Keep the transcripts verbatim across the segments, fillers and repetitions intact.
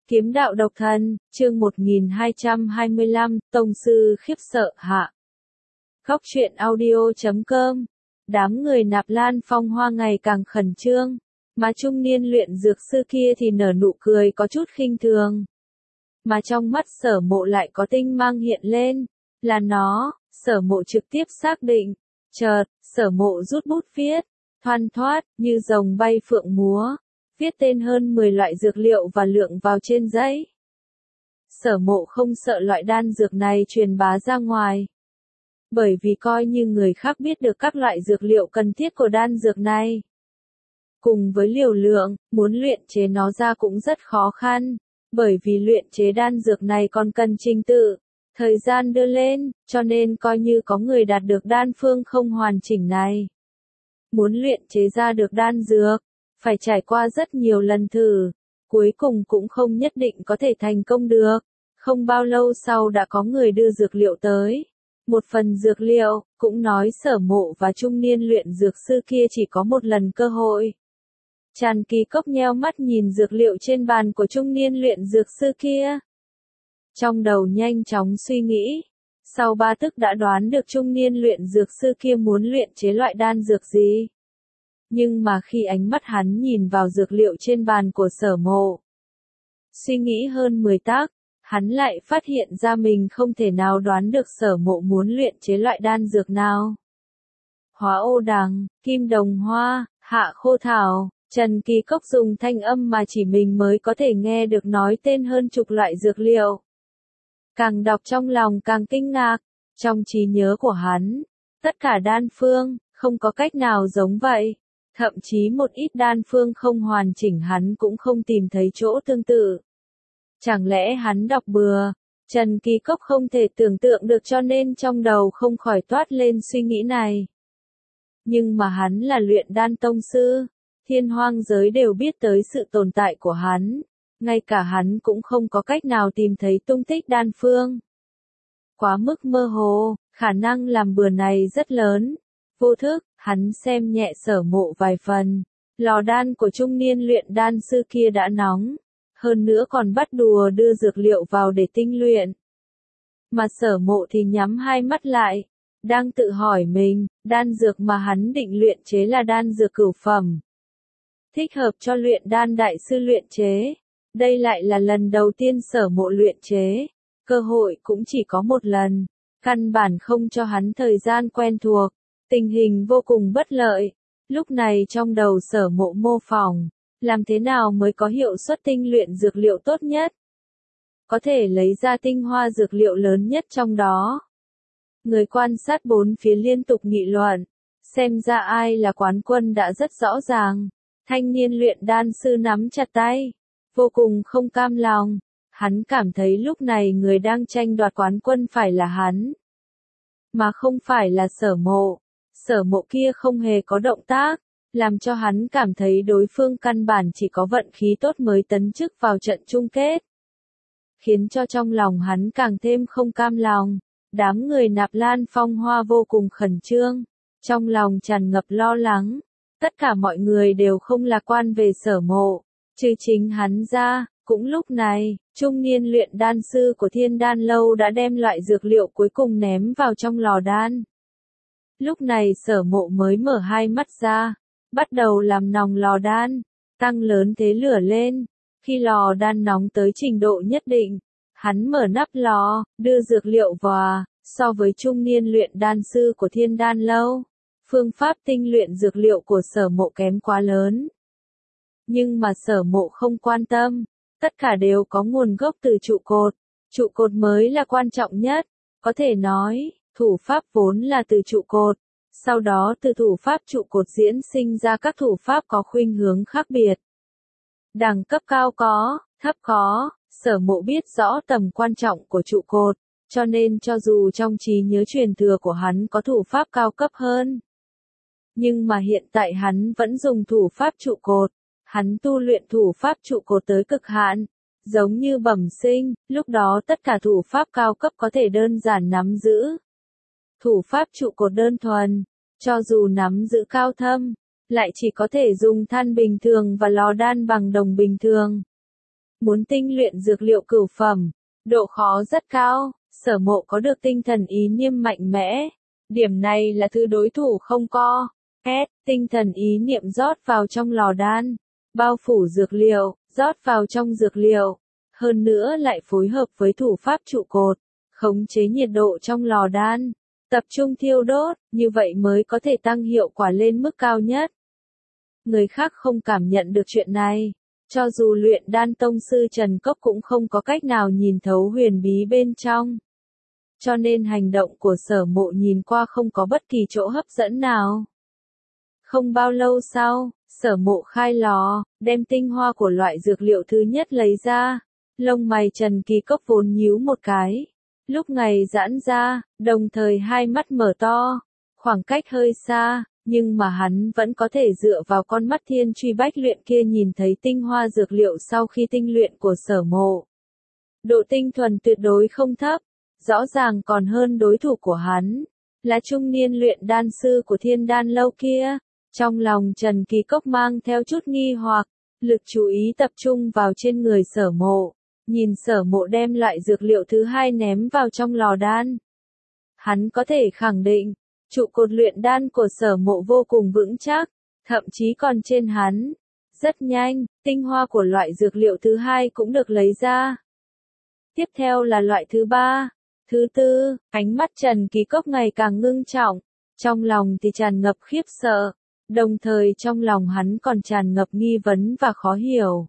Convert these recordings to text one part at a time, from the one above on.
Kiếm đạo độc thân, chương một nghìn hai trăm hai mươi lăm, Tông sư khiếp sợ hạ. Góc truyện audio chấm com. Đám người Nạp Lan Phong Hoa ngày càng khẩn trương, mà trung niên luyện dược sư kia thì nở nụ cười có chút khinh thường. Mà trong mắt Sở Mộ lại có tinh mang hiện lên, là nó, Sở Mộ trực tiếp xác định. Chợt, Sở Mộ rút bút viết, thoăn thoát, như rồng bay phượng múa. Viết tên hơn mười loại dược liệu và lượng vào trên giấy. Sở Mộ không sợ loại đan dược này truyền bá ra ngoài. Bởi vì coi như người khác biết được các loại dược liệu cần thiết của đan dược này. Cùng với liều lượng, muốn luyện chế nó ra cũng rất khó khăn. Bởi vì luyện chế đan dược này còn cần trình tự, thời gian đưa lên, cho nên coi như có người đạt được đan phương không hoàn chỉnh này. Muốn luyện chế ra được đan dược, phải trải qua rất nhiều lần thử, cuối cùng cũng không nhất định có thể thành công được. Không bao lâu sau đã có người đưa dược liệu tới. Một phần dược liệu, cũng nói Sở Mộ và trung niên luyện dược sư kia chỉ có một lần cơ hội. Tràn Kỳ Cốc nheo mắt nhìn dược liệu trên bàn của trung niên luyện dược sư kia. Trong đầu nhanh chóng suy nghĩ, sau ba tức đã đoán được trung niên luyện dược sư kia muốn luyện chế loại đan dược gì. Nhưng mà khi ánh mắt hắn nhìn vào dược liệu trên bàn của Sở Mộ, suy nghĩ hơn mười tác, hắn lại phát hiện ra mình không thể nào đoán được Sở Mộ muốn luyện chế loại đan dược nào. Hóa ô đằng, kim đồng hoa, hạ khô thảo, Trần Kỳ Cốc dùng thanh âm mà chỉ mình mới có thể nghe được nói tên hơn chục loại dược liệu. Càng đọc trong lòng càng kinh ngạc, trong trí nhớ của hắn, tất cả đan phương, không có cách nào giống vậy. Thậm chí một ít đan phương không hoàn chỉnh hắn cũng không tìm thấy chỗ tương tự. Chẳng lẽ hắn đọc bừa? Trần Kỳ Cốc không thể tưởng tượng được cho nên trong đầu không khỏi toát lên suy nghĩ này. Nhưng mà hắn là luyện đan tông sư, thiên hoang giới đều biết tới sự tồn tại của hắn, ngay cả hắn cũng không có cách nào tìm thấy tung tích đan phương. Quá mức mơ hồ, khả năng làm bừa này rất lớn. Vô thức, hắn xem nhẹ Sở Mộ vài phần. Lò đan của trung niên luyện đan sư kia đã nóng. Hơn nữa còn bắt đùa đưa dược liệu vào để tinh luyện. Mà Sở Mộ thì nhắm hai mắt lại. Đang tự hỏi mình, đan dược mà hắn định luyện chế là đan dược cửu phẩm. Thích hợp cho luyện đan đại sư luyện chế. Đây lại là lần đầu tiên Sở Mộ luyện chế. Cơ hội cũng chỉ có một lần. Căn bản không cho hắn thời gian quen thuộc. Tình hình vô cùng bất lợi. Lúc này trong đầu Sở Mộ mô phỏng, làm thế nào mới có hiệu suất tinh luyện dược liệu tốt nhất? Có thể lấy ra tinh hoa dược liệu lớn nhất trong đó. Người quan sát bốn phía liên tục nghị luận. Xem ra ai là quán quân đã rất rõ ràng. Thanh niên luyện đan sư nắm chặt tay. Vô cùng không cam lòng. Hắn cảm thấy lúc này người đang tranh đoạt quán quân phải là hắn. Mà không phải là Sở Mộ. Sở Mộ kia không hề có động tác, làm cho hắn cảm thấy đối phương căn bản chỉ có vận khí tốt mới tấn chức vào trận chung kết. Khiến cho trong lòng hắn càng thêm không cam lòng, đám người Nạp Lan Phong Hoa vô cùng khẩn trương, trong lòng tràn ngập lo lắng, tất cả mọi người đều không lạc quan về Sở Mộ, trừ chính hắn ra. Cũng lúc này, trung niên luyện đan sư của Thiên Đan Lâu đã đem loại dược liệu cuối cùng ném vào trong lò đan. Lúc này Sở Mộ mới mở hai mắt ra, bắt đầu làm nòng lò đan, tăng lớn thế lửa lên. Khi lò đan nóng tới trình độ nhất định, hắn mở nắp lò, đưa dược liệu vào. So với trung niên luyện đan sư của Thiên Đan Lâu, phương pháp tinh luyện dược liệu của Sở Mộ kém quá lớn. Nhưng mà Sở Mộ không quan tâm, tất cả đều có nguồn gốc từ trụ cột, trụ cột mới là quan trọng nhất, có thể nói. Thủ pháp vốn là từ trụ cột, sau đó từ thủ pháp trụ cột diễn sinh ra các thủ pháp có khuynh hướng khác biệt. Đẳng cấp cao có, thấp có, Sở Mộ biết rõ tầm quan trọng của trụ cột, cho nên cho dù trong trí nhớ truyền thừa của hắn có thủ pháp cao cấp hơn. Nhưng mà hiện tại hắn vẫn dùng thủ pháp trụ cột, hắn tu luyện thủ pháp trụ cột tới cực hạn. Giống như bẩm sinh, lúc đó tất cả thủ pháp cao cấp có thể đơn giản nắm giữ. Thủ pháp trụ cột đơn thuần, cho dù nắm giữ cao thâm, lại chỉ có thể dùng than bình thường và lò đan bằng đồng bình thường. Muốn tinh luyện dược liệu cửu phẩm, độ khó rất cao, Sở Mộ có được tinh thần ý niệm mạnh mẽ. Điểm này là thứ đối thủ không có. S, tinh thần ý niệm rót vào trong lò đan, bao phủ dược liệu, rót vào trong dược liệu. Hơn nữa lại phối hợp với thủ pháp trụ cột, khống chế nhiệt độ trong lò đan, tập trung thiêu đốt, như vậy mới có thể tăng hiệu quả lên mức cao nhất. Người khác không cảm nhận được chuyện này. Cho dù luyện đan tông sư Trần Cốc cũng không có cách nào nhìn thấu huyền bí bên trong. Cho nên hành động của Sở Mộ nhìn qua không có bất kỳ chỗ hấp dẫn nào. Không bao lâu sau, Sở Mộ khai lò, đem tinh hoa của loại dược liệu thứ nhất lấy ra. Lông mày Trần Kỳ Cốc vốn nhíu một cái. Lúc này giãn ra, đồng thời hai mắt mở to. Khoảng cách hơi xa, nhưng mà hắn vẫn có thể dựa vào con mắt thiên truy bách luyện kia nhìn thấy tinh hoa dược liệu sau khi tinh luyện của Sở Mộ. Độ tinh thuần tuyệt đối không thấp, rõ ràng còn hơn đối thủ của hắn, là trung niên luyện đan sư của Thiên Đan Lâu kia. Trong lòng Trần Kỳ Cốc mang theo chút nghi hoặc, lực chú ý tập trung vào trên người Sở Mộ, nhìn Sở Mộ đem loại dược liệu thứ hai ném vào trong lò đan. Hắn có thể khẳng định, trụ cột luyện đan của Sở Mộ vô cùng vững chắc, thậm chí còn trên hắn. Rất nhanh, tinh hoa của loại dược liệu thứ hai cũng được lấy ra. Tiếp theo là loại thứ ba, thứ tư, ánh mắt Trần Kỳ Cốc ngày càng ngưng trọng, trong lòng thì tràn ngập khiếp sợ, đồng thời trong lòng hắn còn tràn ngập nghi vấn và khó hiểu.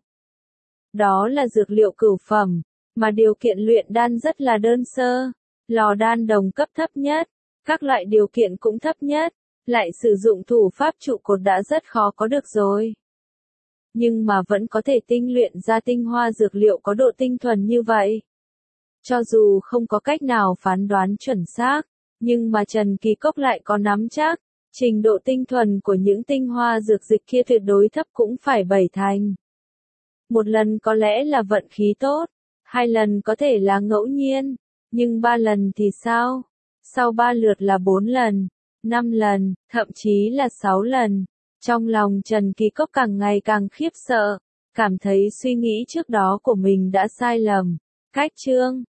Đó là dược liệu cửu phẩm, mà điều kiện luyện đan rất là đơn sơ, lò đan đồng cấp thấp nhất, các loại điều kiện cũng thấp nhất, lại sử dụng thủ pháp trụ cột đã rất khó có được rồi. Nhưng mà vẫn có thể tinh luyện ra tinh hoa dược liệu có độ tinh thuần như vậy. Cho dù không có cách nào phán đoán chuẩn xác, nhưng mà Trần Kỳ Cốc lại có nắm chắc, trình độ tinh thuần của những tinh hoa dược dịch kia tuyệt đối thấp cũng phải bảy thành. Một lần có lẽ là vận khí tốt, hai lần có thể là ngẫu nhiên, nhưng ba lần thì sao? Sau ba lượt là bốn lần, năm lần, thậm chí là sáu lần. Trong lòng Trần Kỳ Cốc càng ngày càng khiếp sợ, cảm thấy suy nghĩ trước đó của mình đã sai lầm. Cách chương